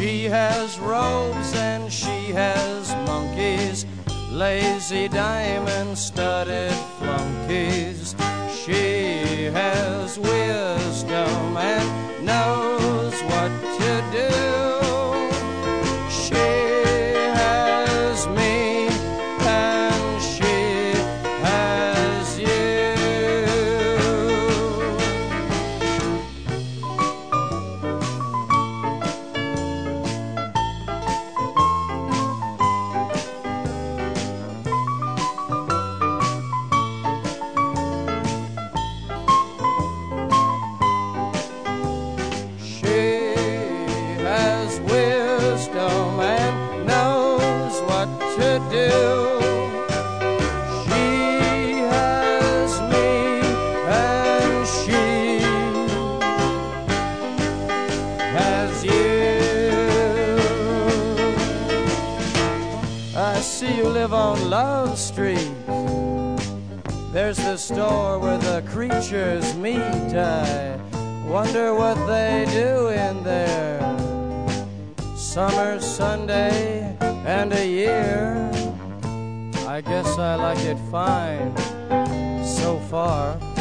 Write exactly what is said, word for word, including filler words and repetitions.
She has robes and she has monkeys, lazy diamond-studded flunkies. She has wisdom and knows what to do. She has me and she has you. Wisdom and knows what to do. She has me and she has you. I see you live on Love Street. There's the store where the creatures meet. I wonder what they do in there. Summer, Sunday, and a year. I guess I like it fine so far.